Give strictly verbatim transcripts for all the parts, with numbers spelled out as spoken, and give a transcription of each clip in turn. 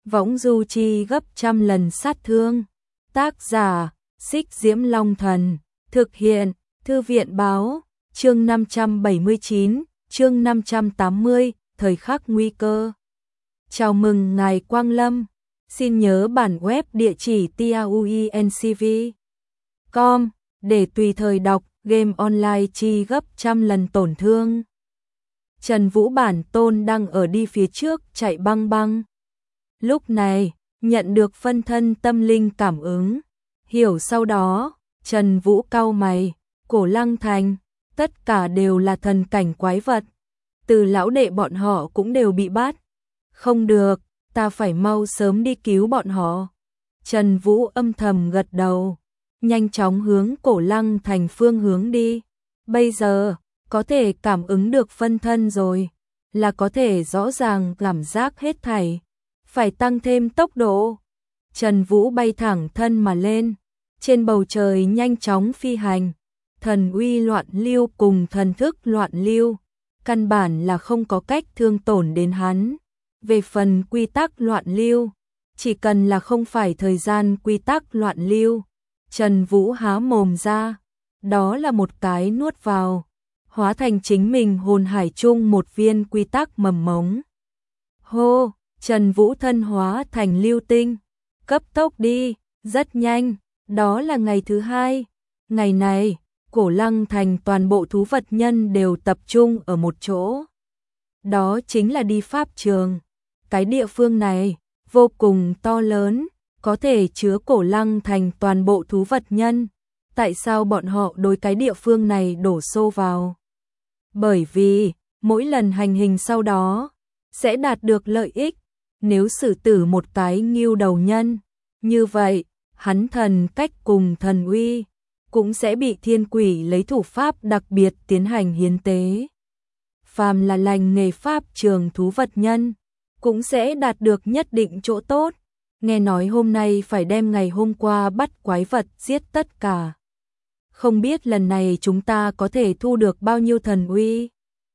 võng du chi gấp trăm lần sát thương. Tác giả, Xích Diễm Long Thần. Thực hiện, Thư viện Báo. Chương năm trăm bảy mươi chín, chương năm trăm tám mươi, thời khắc nguy cơ. Chào mừng ngài Quang Lâm. Xin nhớ bản web địa chỉ tauencv chấm com để tùy thời đọc game online chi gấp trăm lần tổn thương. Trần Vũ bản tôn đang ở đi phía trước chạy băng băng. Lúc này, nhận được phân thân tâm linh cảm ứng. Hiểu sau đó, Trần Vũ cau mày, Cổ Lăng Thành, tất cả đều là thần cảnh quái vật. Từ lão đệ bọn họ cũng đều bị bắt. Không được, ta phải mau sớm đi cứu bọn họ. Trần Vũ âm thầm gật đầu, nhanh chóng hướng Cổ Lăng Thành phương hướng đi. Bây giờ, có thể cảm ứng được phân thân rồi, là có thể rõ ràng cảm giác hết thảy. Phải tăng thêm tốc độ. Trần Vũ bay thẳng thân mà lên, trên bầu trời nhanh chóng phi hành. Thần uy loạn lưu cùng thần thức loạn lưu, căn bản là không có cách thương tổn đến hắn. Về phần quy tắc loạn lưu, chỉ cần là không phải thời gian quy tắc loạn lưu, Trần Vũ há mồm ra, đó là một cái nuốt vào, hóa thành chính mình hồn hải chung một viên quy tắc mầm mống. Hô, Trần Vũ thân hóa thành lưu tinh, cấp tốc đi, rất nhanh, đó là ngày thứ hai. Ngày này, Cổ Lăng Thành toàn bộ thú vật nhân đều tập trung ở một chỗ. Đó chính là đi pháp trường. Cái địa phương này vô cùng to lớn, có thể chứa Cổ Lăng Thành toàn bộ thú vật nhân. Tại sao bọn họ đối cái địa phương này đổ xô vào? Bởi vì, mỗi lần hành hình sau đó, sẽ đạt được lợi ích. Nếu xử tử một cái ngưu đầu nhân, như vậy, hắn thần cách cùng thần uy cũng sẽ bị thiên quỷ lấy thủ pháp đặc biệt tiến hành hiến tế. Phàm là lành nghề pháp trường thú vật nhân, cũng sẽ đạt được nhất định chỗ tốt. Nghe nói hôm nay phải đem ngày hôm qua bắt quái vật giết tất cả. Không biết lần này chúng ta có thể thu được bao nhiêu thần uy?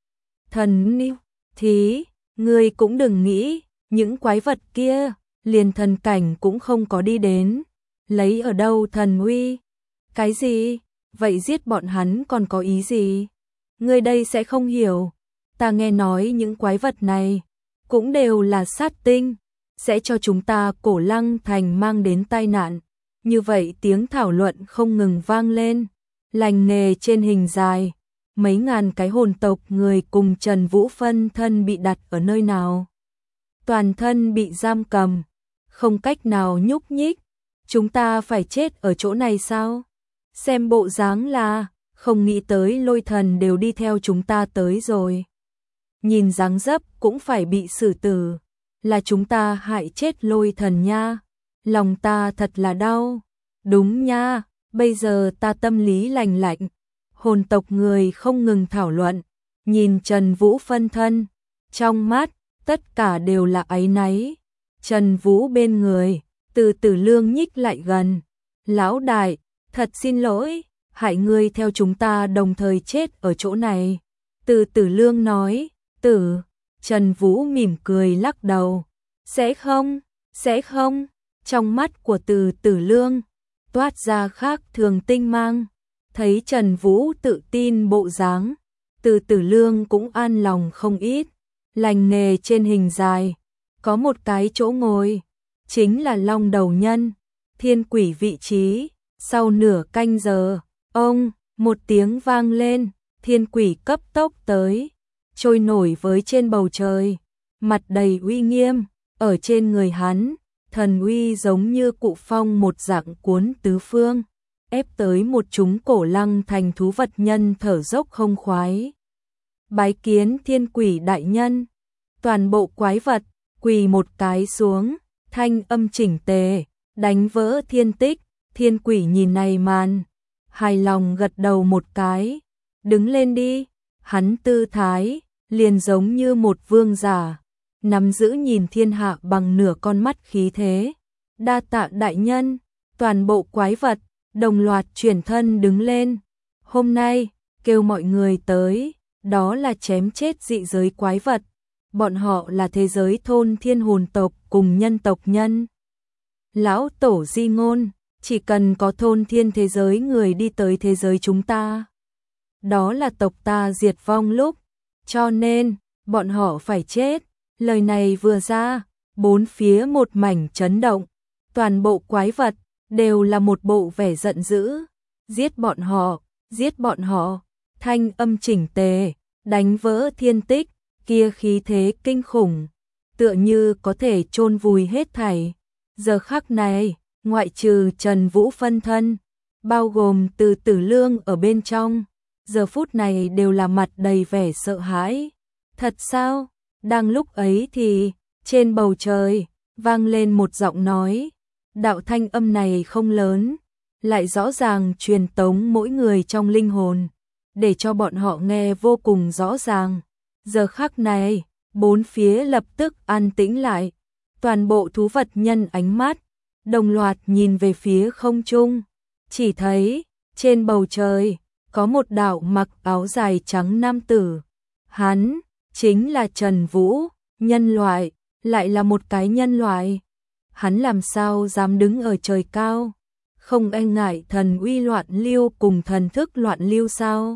Thần niu, thí, ngươi cũng đừng nghĩ, những quái vật kia, liền thần cảnh cũng không có đi đến. Lấy ở đâu thần uy? Cái gì? Vậy giết bọn hắn còn có ý gì? Ngươi đây sẽ không hiểu. Ta nghe nói những quái vật này cũng đều là sát tinh, sẽ cho chúng ta Cổ Lăng Thành mang đến tai nạn. Như vậy tiếng thảo luận không ngừng vang lên, lành nghề trên hình dài, mấy ngàn cái hồn tộc người cùng Trần Vũ phân thân bị đặt ở nơi nào? Toàn thân bị giam cầm, không cách nào nhúc nhích. Chúng ta phải chết ở chỗ này sao? Xem bộ dáng là không nghĩ tới Lôi Thần đều đi theo chúng ta tới rồi. Nhìn dáng dấp cũng phải bị xử tử, là chúng ta hại chết Lôi Thần nha. Lòng ta thật là đau. Đúng nha, bây giờ ta tâm lý lành lạnh. Hồn tộc người không ngừng thảo luận, nhìn Trần Vũ phân thân, trong mắt tất cả đều là áy náy. Trần Vũ bên người, Từ Tử Lương nhích lại gần. Lão đại, thật xin lỗi, hại ngươi theo chúng ta đồng thời chết ở chỗ này. Từ Tử Lương nói. Tử, Trần Vũ mỉm cười lắc đầu. Sẽ không, sẽ không. Trong mắt của Từ Tử Lương toát ra khác thường tinh mang. Thấy Trần Vũ tự tin bộ dáng, Từ Tử Lương cũng an lòng không ít. Lành nghề trên hình dài, có một cái chỗ ngồi, chính là long đầu nhân, thiên quỷ vị trí. Sau nửa canh giờ, ông, một tiếng vang lên, thiên quỷ cấp tốc tới, trôi nổi với trên bầu trời, mặt đầy uy nghiêm, ở trên người hắn, thần uy giống như cụ phong một dạng cuốn tứ phương, ép tới một chúng Cổ Lăng Thành thú vật nhân thở dốc không khoái. Bái kiến thiên quỷ đại nhân. Toàn bộ quái vật quỳ một cái xuống, thanh âm chỉnh tề, đánh vỡ thiên tích. Thiên quỷ nhìn này màn, hài lòng gật đầu một cái. Đứng lên đi. Hắn tư thái liền giống như một vương giả, nắm giữ nhìn thiên hạ bằng nửa con mắt khí thế. Đa tạ đại nhân. Toàn bộ quái vật đồng loạt chuyển thân đứng lên. Hôm nay kêu mọi người tới, đó là chém chết dị giới quái vật. bọn họ là thế giới thôn thiên hồn tộc cùng nhân tộc nhân. Lão tổ di ngôn, chỉ cần có thôn thiên thế giới người đi tới thế giới chúng ta, đó là tộc ta diệt vong lúc, cho nên, bọn họ phải chết. Lời này vừa ra, bốn phía một mảnh chấn động, toàn bộ quái vật, đều là một bộ vẻ giận dữ. Giết bọn họ, giết bọn họ, thanh âm chỉnh tề, đánh vỡ thiên tích, kia khí thế kinh khủng, tựa như có thể chôn vùi hết thảy. Giờ khắc này, ngoại trừ Trần Vũ phân thân, bao gồm Từ Tử Lương ở bên trong, giờ phút này đều là mặt đầy vẻ sợ hãi. Thật sao? Đang lúc ấy thì, trên bầu trời, vang lên một giọng nói. Đạo thanh âm này không lớn, lại rõ ràng truyền tống mỗi người trong linh hồn, để cho bọn họ nghe vô cùng rõ ràng. Giờ khắc này, bốn phía lập tức an tĩnh lại, toàn bộ thú vật nhân ánh mắt, đồng loạt nhìn về phía không trung, chỉ thấy, trên bầu trời, có một đạo mặc áo dài trắng nam tử. Hắn, chính là Trần Vũ, nhân loại, lại là một cái nhân loại. Hắn làm sao dám đứng ở trời cao, không e ngại thần uy loạn lưu cùng thần thức loạn lưu sao?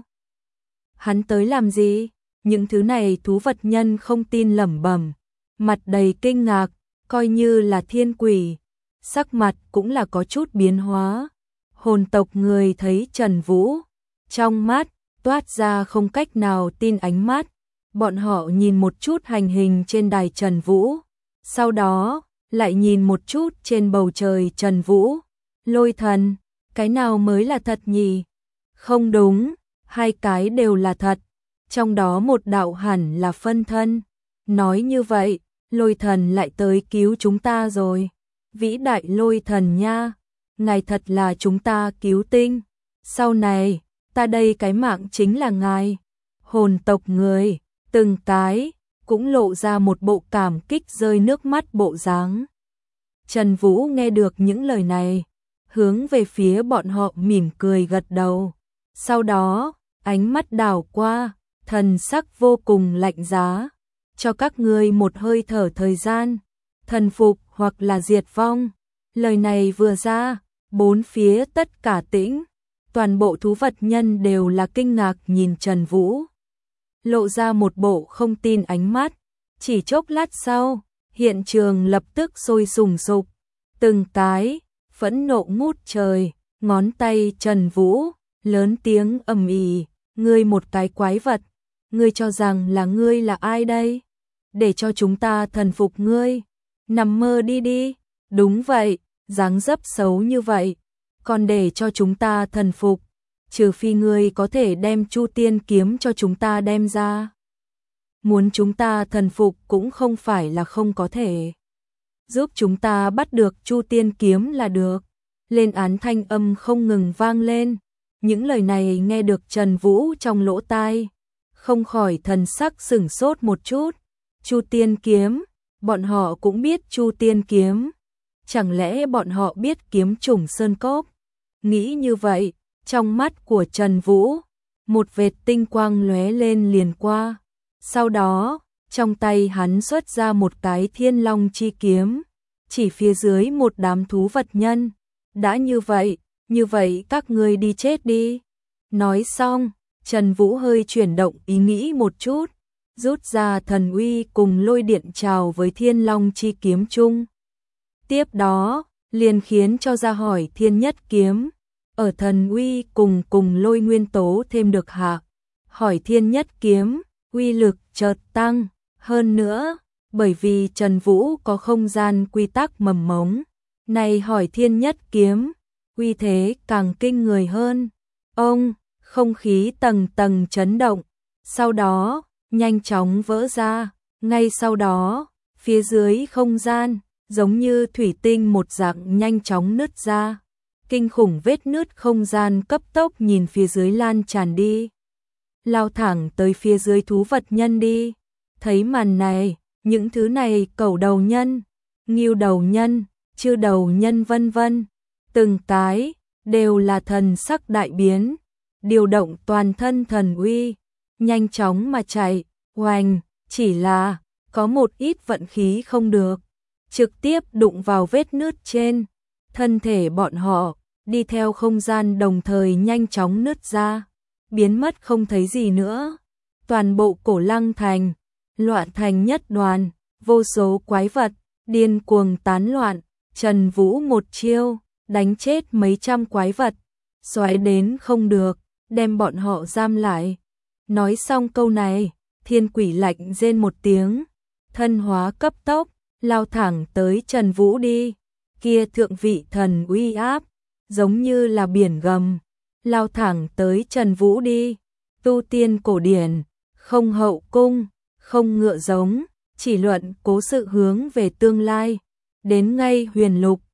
Hắn tới làm gì? Những thứ này thú vật nhân không tin lẩm bẩm, mặt đầy kinh ngạc, coi như là thiên quỷ, sắc mặt cũng là có chút biến hóa. Hồn tộc người thấy Trần Vũ, trong mắt toát ra không cách nào tin ánh mắt. Bọn họ nhìn một chút hành hình trên đài Trần Vũ, sau đó lại nhìn một chút trên bầu trời Trần Vũ. Lôi thần, cái nào mới là thật nhỉ? Không đúng, hai cái đều là thật, trong đó một đạo hẳn là phân thân. Nói như vậy, lôi thần lại tới cứu chúng ta rồi. Vĩ đại lôi thần nha, ngài thật là chúng ta cứu tinh. Sau này, ta đây cái mạng chính là ngài. Hồn tộc người, từng cái, cũng lộ ra một bộ cảm kích rơi nước mắt bộ dáng. Trần Vũ nghe được những lời này, hướng về phía bọn họ mỉm cười gật đầu. Sau đó, ánh mắt đảo qua, thần sắc vô cùng lạnh giá. Cho các ngươi một hơi thở thời gian, thần phục hoặc là diệt vong. Lời này vừa ra, bốn phía tất cả tĩnh, toàn bộ thú vật nhân đều là kinh ngạc nhìn Trần Vũ, lộ ra một bộ không tin ánh mắt. Chỉ chốc lát sau, hiện trường lập tức sôi sùng sục, từng cái phẫn nộ ngút trời, ngón tay Trần Vũ lớn tiếng ầm ĩ, ngươi một cái quái vật, ngươi cho rằng là ngươi là ai đây? Để cho chúng ta thần phục ngươi, nằm mơ đi đi. Đúng vậy, dáng dấp xấu như vậy, còn để cho chúng ta thần phục, trừ phi ngươi có thể đem Chu Tiên kiếm cho chúng ta đem ra. Muốn chúng ta thần phục cũng không phải là không có thể. Giúp chúng ta bắt được Chu Tiên kiếm là được. Lên án thanh âm không ngừng vang lên. Những lời này nghe được Trần Vũ trong lỗ tai, không khỏi thần sắc sửng sốt một chút. Chu Tiên kiếm, bọn họ cũng biết Chu Tiên kiếm. Chẳng lẽ bọn họ biết kiếm chủng sơn cốc? Nghĩ như vậy, trong mắt của Trần Vũ, một vệt tinh quang lóe lên liền qua. Sau đó, trong tay hắn xuất ra một cái Thiên Long chi kiếm, chỉ phía dưới một đám thú vật nhân. Đã như vậy, như vậy các ngươi đi chết đi. Nói xong, Trần Vũ hơi chuyển động ý nghĩ một chút, rút ra thần uy cùng lôi điện trào với Thiên Long chi kiếm chung. Tiếp đó, liền khiến cho ra hỏi Thiên Nhất kiếm, ở thần uy cùng cùng lôi nguyên tố thêm được hạ. Hỏi Thiên Nhất kiếm, uy lực chợt tăng, hơn nữa, bởi vì Trần Vũ có không gian quy tắc mầm mống, này hỏi Thiên Nhất kiếm, uy thế càng kinh người hơn. Ông, không khí tầng tầng chấn động, sau đó, nhanh chóng vỡ ra, ngay sau đó, phía dưới không gian, giống như thủy tinh một dạng nhanh chóng nứt ra. Kinh khủng vết nứt không gian cấp tốc nhìn phía dưới lan tràn đi, lao thẳng tới phía dưới thú vật nhân đi. Thấy màn này, những thứ này cẩu đầu nhân, ngưu đầu nhân, chư đầu nhân vân vân, từng cái đều là thần sắc đại biến, điều động toàn thân thần uy, nhanh chóng mà chạy. Oanh, chỉ là có một ít vận khí không được, trực tiếp đụng vào vết nứt trên. Thân thể bọn họ, đi theo không gian đồng thời nhanh chóng nứt ra, biến mất không thấy gì nữa. Toàn bộ Cổ Lăng thành, loạn thành nhất đoàn, vô số quái vật, điên cuồng tán loạn. Trần Vũ một chiêu, đánh chết mấy trăm quái vật, xoáy đến không được, đem bọn họ giam lại. Nói xong câu này, thiên quỷ lạnh rên một tiếng, thân hóa cấp tốc, lao thẳng tới Trần Vũ đi. Kia thượng vị thần uy áp, giống như là biển gầm, lao thẳng tới Trần Vũ đi. Tu tiên cổ điển, không hậu cung, không ngựa giống, chỉ luận cố sự hướng về tương lai. Đến ngay huyền lục,